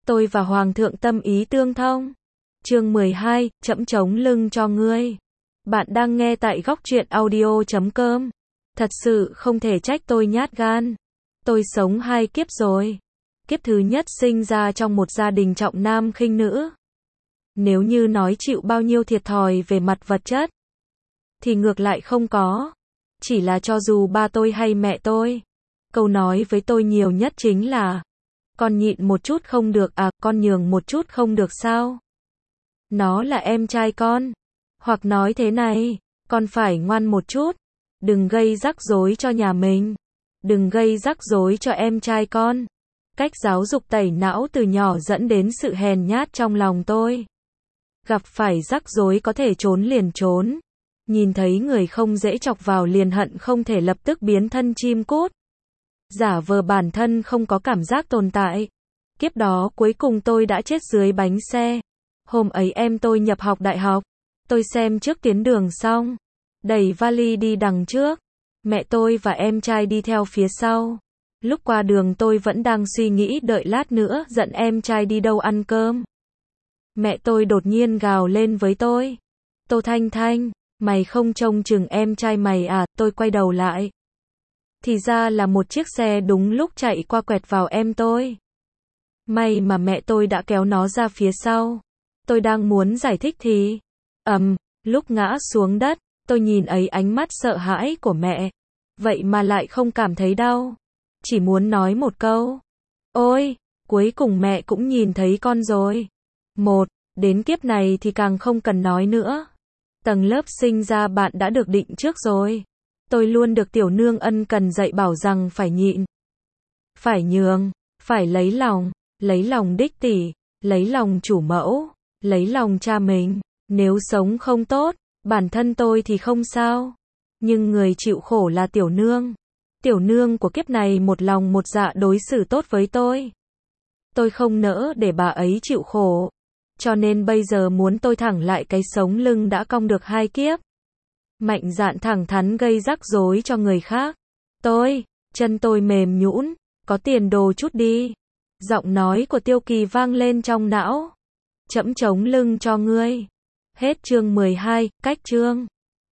Tôi và Hoàng thượng tâm ý tương thông. Chương 12, trẫm chống lưng cho ngươi. Bạn đang nghe tại góc truyện audio.com. Thật sự không thể trách tôi nhát gan. Tôi sống 2 kiếp rồi. Kiếp thứ nhất sinh ra trong một gia đình trọng nam khinh nữ. Nếu như nói chịu bao nhiêu thiệt thòi về mặt vật chất, thì ngược lại không có. Chỉ là cho dù ba tôi hay mẹ tôi, câu nói với tôi nhiều nhất chính là: con nhịn một chút không được à, con nhường một chút không được sao? Nó là em trai con. Hoặc nói thế này, con phải ngoan một chút. Đừng gây rắc rối cho nhà mình. Đừng gây rắc rối cho em trai con. Cách giáo dục tẩy não từ nhỏ dẫn đến sự hèn nhát trong lòng tôi. Gặp phải rắc rối có thể trốn liền trốn. Nhìn thấy người không dễ chọc vào liền hận không thể lập tức biến thân chim cút. Giả vờ bản thân không có cảm giác tồn tại. Kiếp đó cuối cùng tôi đã chết dưới bánh xe. Hôm ấy em tôi nhập học đại học. Tôi xem trước tiến đường xong, đẩy vali đi đằng trước. Mẹ tôi và em trai đi theo phía sau. Lúc qua đường tôi vẫn đang suy nghĩ đợi lát nữa dẫn em trai đi đâu ăn cơm. Mẹ tôi đột nhiên gào lên với tôi: Tô Thanh Thanh, mày không trông chừng em trai mày à? Tôi quay đầu lại. Thì ra là một chiếc xe đúng lúc chạy qua quẹt vào em tôi. May mà mẹ tôi đã kéo nó ra phía sau. Tôi đang muốn giải thích thì lúc ngã xuống đất, tôi nhìn ấy ánh mắt sợ hãi của mẹ. Vậy mà lại không cảm thấy đau. Chỉ muốn nói một câu: ôi, cuối cùng mẹ cũng nhìn thấy con rồi. Đến kiếp này thì càng không cần nói nữa. Tầng lớp sinh ra bạn đã được định trước rồi. Tôi luôn được tiểu nương ân cần dạy bảo rằng phải nhịn, phải nhường, phải lấy lòng đích tỷ, lấy lòng chủ mẫu, lấy lòng cha mình. Nếu sống không tốt, bản thân tôi thì không sao. Nhưng người chịu khổ là tiểu nương. Tiểu nương của kiếp này một lòng một dạ đối xử tốt với tôi. Tôi không nỡ để bà ấy chịu khổ. Cho nên bây giờ muốn tôi thẳng lại cái sống lưng đã cong được 2 kiếp. Mạnh dạn thẳng thắn gây rắc rối cho người khác. Chân tôi mềm nhũn, có tiền đồ chút đi. Giọng nói của Tiêu Kỳ vang lên trong não. Trẫm chống lưng cho ngươi. Hết chương 12, cách chương.